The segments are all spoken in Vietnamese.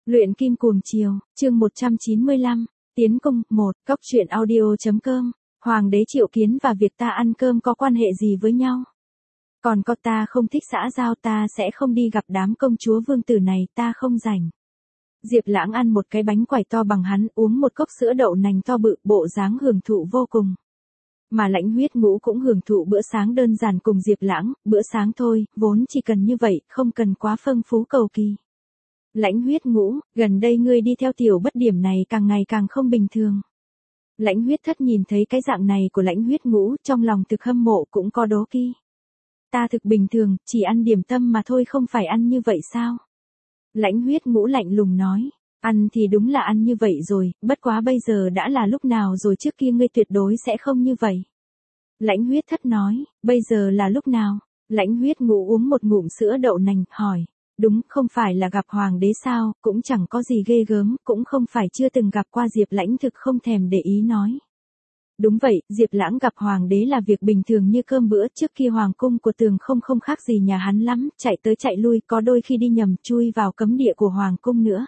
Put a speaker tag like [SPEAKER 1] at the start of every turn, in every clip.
[SPEAKER 1] Luyện kim cuồng chiều, chương 195, tiến công, 1, cóc truyện audio.com, Hoàng đế triệu kiến và việc ta ăn cơm có quan hệ gì với nhau? Còn có ta không thích xã giao, ta sẽ không đi gặp đám công chúa vương tử này, ta không rảnh. Diệp Lãng ăn một cái bánh quẩy to bằng hắn, uống một cốc sữa đậu nành to bự, bộ dáng hưởng thụ vô cùng. Mà Lãnh Huyết Ngũ cũng hưởng thụ bữa sáng đơn giản cùng Diệp Lãng, bữa sáng thôi, vốn chỉ cần như vậy, không cần quá phong phú cầu kỳ. Lãnh Huyết Ngũ, gần đây ngươi đi theo tiểu bất điểm này càng ngày càng không bình thường. Lãnh Huyết Thất nhìn thấy cái dạng này của Lãnh Huyết Ngũ, trong lòng thực hâm mộ cũng có đố kỵ. Ta thực bình thường, chỉ ăn điểm tâm mà thôi, không phải ăn như vậy sao? Lãnh Huyết Ngũ lạnh lùng nói, ăn thì đúng là ăn như vậy rồi, bất quá bây giờ đã là lúc nào rồi, trước kia ngươi tuyệt đối sẽ không như vậy. Lãnh Huyết Thất nói, bây giờ là lúc nào? Lãnh Huyết Ngũ uống một ngụm sữa đậu nành, hỏi, đúng, không phải là gặp hoàng đế sao, cũng chẳng có gì ghê gớm, cũng không phải chưa từng gặp qua. Diệp Lãnh thực không thèm để ý nói. Đúng vậy, Diệp Lãng gặp hoàng đế là việc bình thường như cơm bữa, trước kia hoàng cung của Tường không khác gì nhà hắn lắm, chạy tới chạy lui, có đôi khi đi nhầm, chui vào cấm địa của hoàng cung nữa.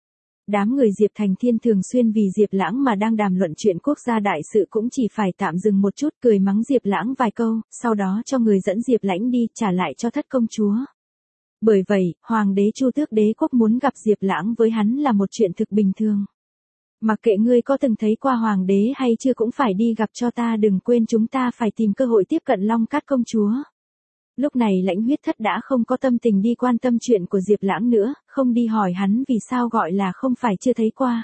[SPEAKER 1] Đám người Diệp Thành Thiên thường xuyên vì Diệp Lãng mà đang đàm luận chuyện quốc gia đại sự cũng chỉ phải tạm dừng một chút, cười mắng Diệp Lãng vài câu, sau đó cho người dẫn Diệp Lãnh đi, trả lại cho thất công chúa. Bởi vậy, hoàng đế Chu Tước Đế quốc muốn gặp Diệp Lãng với hắn là một chuyện thực bình thường. Mặc kệ ngươi có từng thấy qua hoàng đế hay chưa, cũng phải đi gặp cho ta, đừng quên chúng ta phải tìm cơ hội tiếp cận Long Cát công chúa. Lúc này Lãnh Huyết Thất đã không có tâm tình đi quan tâm chuyện của Diệp Lãng nữa, không đi hỏi hắn vì sao gọi là không phải chưa thấy qua.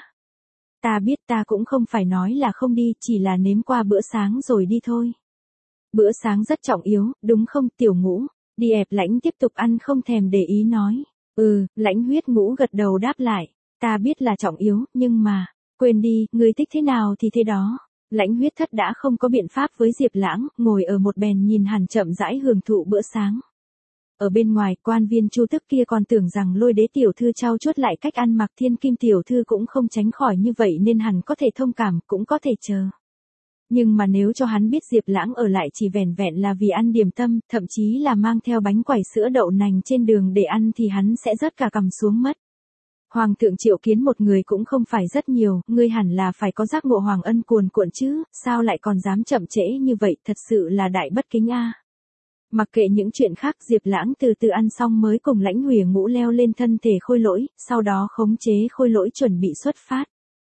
[SPEAKER 1] Ta biết, ta cũng không phải nói là không đi, chỉ là nếm qua bữa sáng rồi đi thôi. Bữa sáng rất trọng yếu, đúng không Tiểu Ngũ? Đi ẹp Lãnh tiếp tục ăn không thèm để ý nói. Lãnh Huyết Ngũ gật đầu đáp lại. Ta biết là trọng yếu, nhưng mà, quên đi, ngươi thích thế nào thì thế đó. Lãnh Huyết Thất đã không có biện pháp với Diệp Lãng, ngồi ở một bên nhìn hắn chậm rãi hưởng thụ bữa sáng. Ở bên ngoài, quan viên Chu Tước kia còn tưởng rằng Lôi Đế tiểu thư trau chuốt lại cách ăn mặc, Thiên Kim tiểu thư cũng không tránh khỏi như vậy nên hắn có thể thông cảm, cũng có thể chờ. Nhưng mà nếu cho hắn biết Diệp Lãng ở lại chỉ vẻn vẹn là vì ăn điểm tâm, thậm chí là mang theo bánh quẩy sữa đậu nành trên đường để ăn thì hắn sẽ rớt cả cằm xuống mất. Hoàng thượng triệu kiến một người cũng không phải rất nhiều, ngươi hẳn là phải có giác ngộ hoàng ân cuồn cuộn chứ, sao lại còn dám chậm trễ như vậy, thật sự là đại bất kính a. Mặc kệ những chuyện khác, Diệp Lãng từ từ ăn xong mới cùng Lãnh Huyền Ngũ leo lên thân thể Khôi Lỗi, sau đó khống chế Khôi Lỗi chuẩn bị xuất phát.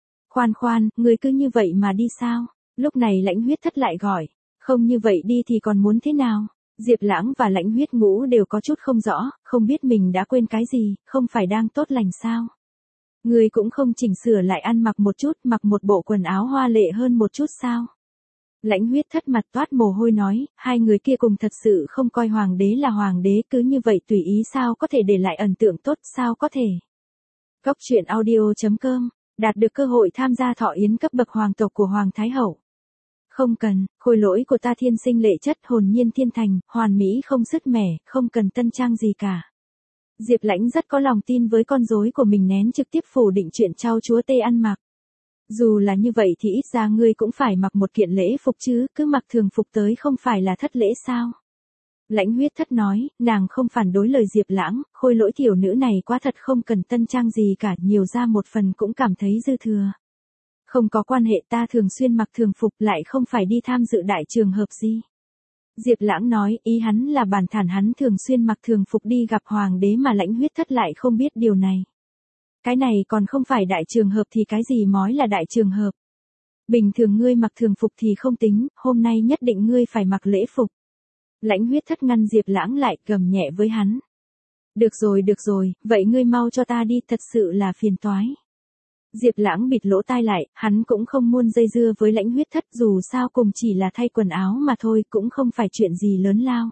[SPEAKER 1] Khoan, ngươi cứ như vậy mà đi sao? Lúc này Lãnh Huyết Thất lại gọi, không như vậy đi thì còn muốn thế nào? Diệp Lãng và Lãnh Huyết Ngũ đều có chút không rõ, không biết mình đã quên cái gì, không phải đang tốt lành sao? Ngươi cũng không chỉnh sửa lại ăn mặc một chút, mặc một bộ quần áo hoa lệ hơn một chút sao? Lãnh Huyết Thất mặt toát mồ hôi nói, hai người kia cùng thật sự không coi hoàng đế là hoàng đế, cứ như vậy tùy ý sao có thể để lại ấn tượng tốt, sao có thể? Cóc truyện audio.com, đạt được cơ hội tham gia thọ yến cấp bậc hoàng tộc của Hoàng Thái Hậu. Không cần, Khôi Lỗi của ta thiên sinh lệ chất, hồn nhiên thiên thành, hoàn mỹ không sứt mẻ, không cần tân trang gì cả. Diệp Lãnh rất có lòng tin với con rối của mình, nén trực tiếp phủ định chuyện trao chúa tê ăn mặc. Dù là như vậy thì ít ra ngươi cũng phải mặc một kiện lễ phục chứ, cứ mặc thường phục tới không phải là thất lễ sao? Lãnh Huyết Thất nói, nàng không phản đối lời Diệp Lãng, Khôi Lỗi tiểu nữ này quá thật không cần tân trang gì cả, nhiều ra một phần cũng cảm thấy dư thừa. Không có quan hệ, ta thường xuyên mặc thường phục, lại không phải đi tham dự đại trường hợp gì. Diệp Lãng nói, ý hắn là bản thản hắn thường xuyên mặc thường phục đi gặp hoàng đế mà Lãnh Huyết Thất lại không biết điều này. Cái này còn không phải đại trường hợp thì cái gì mói là đại trường hợp. Bình thường ngươi mặc thường phục thì không tính, hôm nay nhất định ngươi phải mặc lễ phục. Lãnh Huyết Thất ngăn Diệp Lãng lại, gầm nhẹ với hắn. Được rồi, vậy ngươi mau cho ta đi, thật sự là phiền toái. Diệp Lãng bịt lỗ tai lại, hắn cũng không muốn dây dưa với Lãnh Huyết Thất, dù sao cùng chỉ là thay quần áo mà thôi, cũng không phải chuyện gì lớn lao.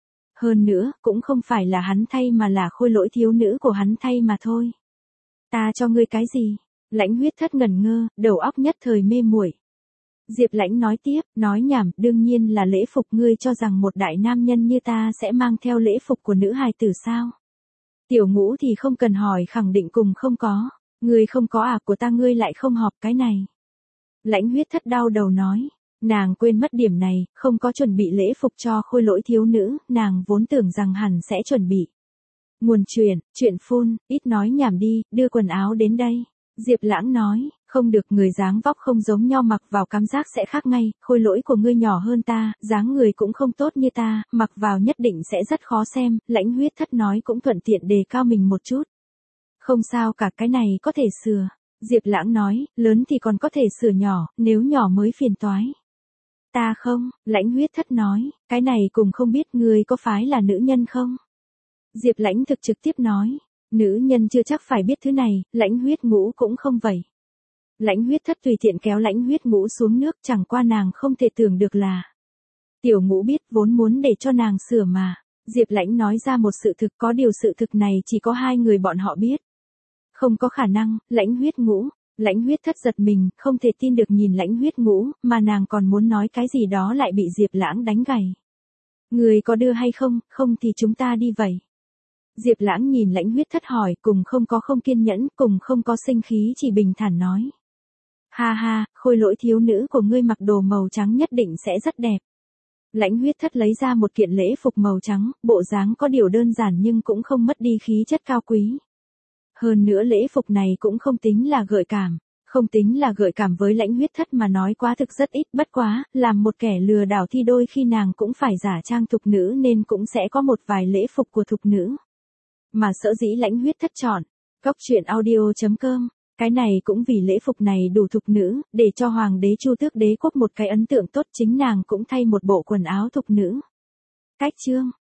[SPEAKER 1] Hơn nữa, cũng không phải là hắn thay mà là Khôi Lỗi thiếu nữ của hắn thay mà thôi. Ta cho ngươi cái gì? Lãnh Huyết Thất ngẩn ngơ, đầu óc nhất thời mê muội. Diệp Lãnh nói tiếp, nói nhảm, đương nhiên là lễ phục, ngươi cho rằng một đại nam nhân như ta sẽ mang theo lễ phục của nữ hài tử sao? Tiểu Ngũ thì không cần hỏi, khẳng định cùng không có. Ngươi không có à, của ta ngươi lại không học cái này. Lãnh Huyết Thất đau đầu nói, nàng quên mất điểm này, không có chuẩn bị lễ phục cho Khôi Lỗi thiếu nữ, nàng vốn tưởng rằng hẳn sẽ chuẩn bị. Nguồn chuyện phun, ít nói nhảm đi, đưa quần áo đến đây. Diệp Lãng nói, không được, người dáng vóc không giống nhau mặc vào cảm giác sẽ khác ngay, khôi lỗi của ngươi nhỏ hơn ta, dáng người cũng không tốt như ta, mặc vào nhất định sẽ rất khó xem, Lãnh Huyết Thất nói cũng thuận tiện đề cao mình một chút. Không sao cả, cái này có thể sửa. Diệp Lãng nói, lớn thì còn có thể sửa nhỏ, nếu nhỏ mới phiền toái. Ta không, Lãnh Huyết Thất nói, cái này cùng không biết ngươi có phải là nữ nhân không? Diệp Lãnh thực trực tiếp nói, nữ nhân chưa chắc phải biết thứ này, Lãnh Huyết Ngũ cũng không vậy. Lãnh Huyết Thất tùy tiện kéo Lãnh Huyết Ngũ xuống nước, chẳng qua nàng không thể tưởng được là. Tiểu Ngũ biết vốn muốn để cho nàng sửa mà. Diệp Lãnh nói ra một sự thực, có điều sự thực này chỉ có hai người bọn họ biết. Không có khả năng, Lãnh Huyết Ngũ. Lãnh Huyết Thất giật mình, không thể tin được nhìn Lãnh Huyết Ngũ, mà nàng còn muốn nói cái gì đó lại bị Diệp Lãng đánh gãy. Người có đưa hay không, không thì chúng ta đi vậy. Diệp Lãng nhìn Lãnh Huyết Thất hỏi, cùng không có không kiên nhẫn, cùng không có sinh khí, chỉ bình thản nói. Ha ha, khôi lỗi thiếu nữ của ngươi mặc đồ màu trắng nhất định sẽ rất đẹp. Lãnh Huyết Thất lấy ra một kiện lễ phục màu trắng, bộ dáng có điều đơn giản nhưng cũng không mất đi khí chất cao quý. Hơn nữa lễ phục này cũng không tính là gợi cảm. Không tính là gợi cảm với Lãnh Huyết Thất mà nói quá thực rất ít, bất quá, làm một kẻ lừa đảo thì đôi khi nàng cũng phải giả trang thục nữ nên cũng sẽ có một vài lễ phục của thục nữ. Mà sở dĩ Lãnh Huyết Thất chọn, Cóc Truyện Audio.com, cái này cũng vì lễ phục này đủ thục nữ, để cho Hoàng đế Chu Tước Đế quốc một cái ấn tượng tốt, chính nàng cũng thay một bộ quần áo thục nữ. Cách chương